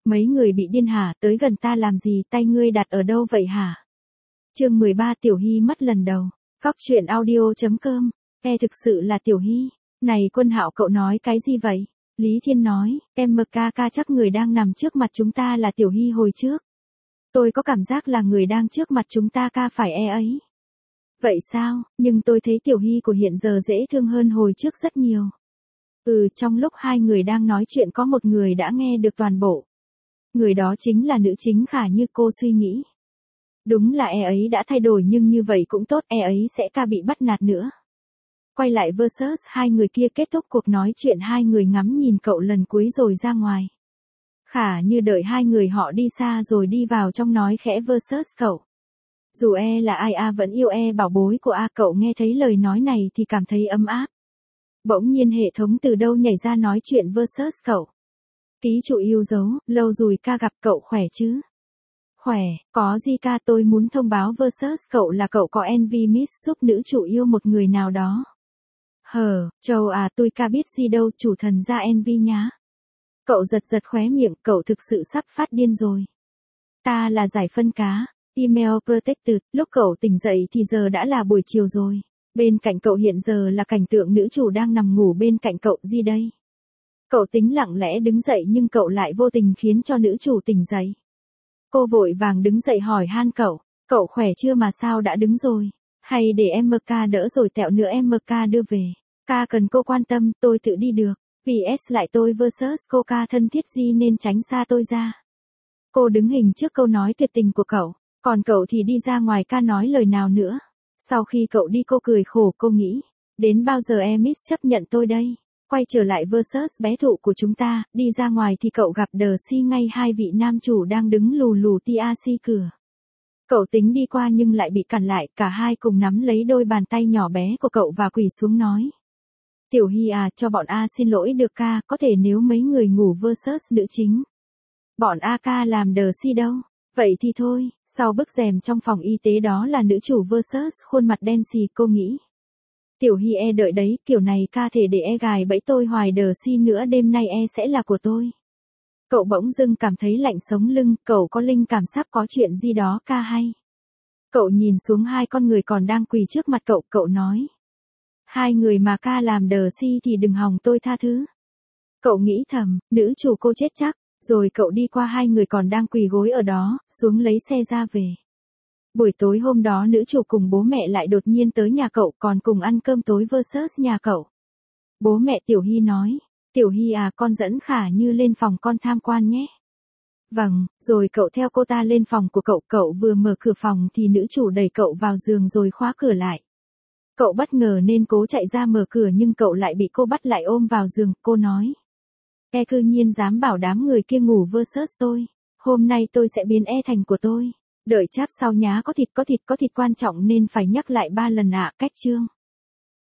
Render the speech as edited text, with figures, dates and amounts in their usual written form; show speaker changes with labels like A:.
A: Mấy người bị điên hả, tới gần ta làm gì, tay ngươi đặt ở đâu vậy hả? Chương 13 Tiểu Hy mất lần đầu. Cóc truyện audio.com. Thực sự là Tiểu Hy. Này Quân Hạo cậu nói cái gì vậy? Lý Thiên nói, ca chắc người đang nằm trước mặt chúng ta là Tiểu Hy hồi trước. Tôi có cảm giác là người đang trước mặt chúng ta ca phải ấy. Vậy sao, nhưng tôi thấy Tiểu Hy của hiện giờ dễ thương hơn hồi trước rất nhiều. Trong lúc hai người đang nói chuyện có một người đã nghe được toàn bộ. Người đó chính là nữ chính Khả như cô suy nghĩ. Đúng là ấy đã thay đổi nhưng như vậy cũng tốt, ấy sẽ bị bắt nạt nữa. Quay lại versus hai người kia kết thúc cuộc nói chuyện, hai người ngắm nhìn cậu lần cuối rồi ra ngoài. Khả như đợi hai người họ đi xa rồi đi vào trong nói khẽ versus cậu. Dù là ai vẫn yêu bảo bối của cậu nghe thấy lời nói này thì cảm thấy ấm áp. Bỗng nhiên hệ thống từ đâu nhảy ra nói chuyện versus cậu. Ký chủ yêu dấu, lâu rồi ca gặp cậu khỏe chứ? Khỏe, có gì ca, tôi muốn thông báo versus cậu là cậu có envy miss giúp nữ chủ yêu một người nào đó. Châu tôi ca biết gì đâu, chủ thần ra envy nhá. Cậu giật khóe miệng, cậu thực sự sắp phát điên rồi. Ta là giải phân cá, email protected, lúc cậu tỉnh dậy thì giờ đã là buổi chiều rồi. Bên cạnh cậu hiện giờ là cảnh tượng nữ chủ đang nằm ngủ bên cạnh cậu gì đây? Cậu tính lặng lẽ đứng dậy nhưng cậu lại vô tình khiến cho nữ chủ tỉnh dậy. Cô vội vàng đứng dậy hỏi han cậu khỏe chưa mà sao đã đứng rồi? Hay để ca đỡ rồi tẹo nữa ca đưa về? Ca cần cô quan tâm, tôi tự đi được. PS lại tôi versus cô ca thân thiết gì nên tránh xa tôi ra. Cô đứng hình trước câu nói tuyệt tình của cậu, còn cậu thì đi ra ngoài ca nói lời nào nữa. Sau khi cậu đi cô cười khổ, cô nghĩ, đến bao giờ miss chấp nhận tôi đây? Quay trở lại versus bé thụ của chúng ta, đi ra ngoài thì cậu gặp Darcy ngay hai vị nam chủ đang đứng lù lù TRC cửa. Cậu tính đi qua nhưng lại bị cản lại, cả hai cùng nắm lấy đôi bàn tay nhỏ bé của cậu và quỳ xuống nói. Tiểu Hy cho bọn xin lỗi được ca, có thể nếu mấy người ngủ versus nữ chính. Bọn ca làm Darcy đâu? Vậy thì thôi, sau bức rèm trong phòng y tế đó là nữ chủ versus khuôn mặt đen xì, cô nghĩ. Tiểu Hy đợi đấy, kiểu này ca thể để gài bẫy tôi hoài, Darcy nữa đêm nay sẽ là của tôi. Cậu bỗng dưng cảm thấy lạnh sống lưng, cậu có linh cảm sắp có chuyện gì đó ca hay. Cậu nhìn xuống hai con người còn đang quỳ trước mặt cậu nói. Hai người mà ca làm Darcy thì đừng hòng tôi tha thứ. Cậu nghĩ thầm, nữ chủ cô chết chắc, rồi cậu đi qua hai người còn đang quỳ gối ở đó, xuống lấy xe ra về. Buổi tối hôm đó nữ chủ cùng bố mẹ lại đột nhiên tới nhà cậu, còn cùng ăn cơm tối versus nhà cậu. Bố mẹ Tiểu Hy nói, Tiểu Hy con dẫn Khả Như lên phòng con tham quan nhé. Vâng, rồi cậu theo cô ta lên phòng của cậu vừa mở cửa phòng thì nữ chủ đẩy cậu vào giường rồi khóa cửa lại. Cậu bất ngờ nên cố chạy ra mở cửa nhưng cậu lại bị cô bắt lại ôm vào giường, cô nói. Cư nhiên dám bảo đám người kia ngủ versus tôi, hôm nay tôi sẽ biến thành của tôi. Đợi cháp sau nhá, có thịt quan trọng nên phải nhắc lại 3 lần cách chương.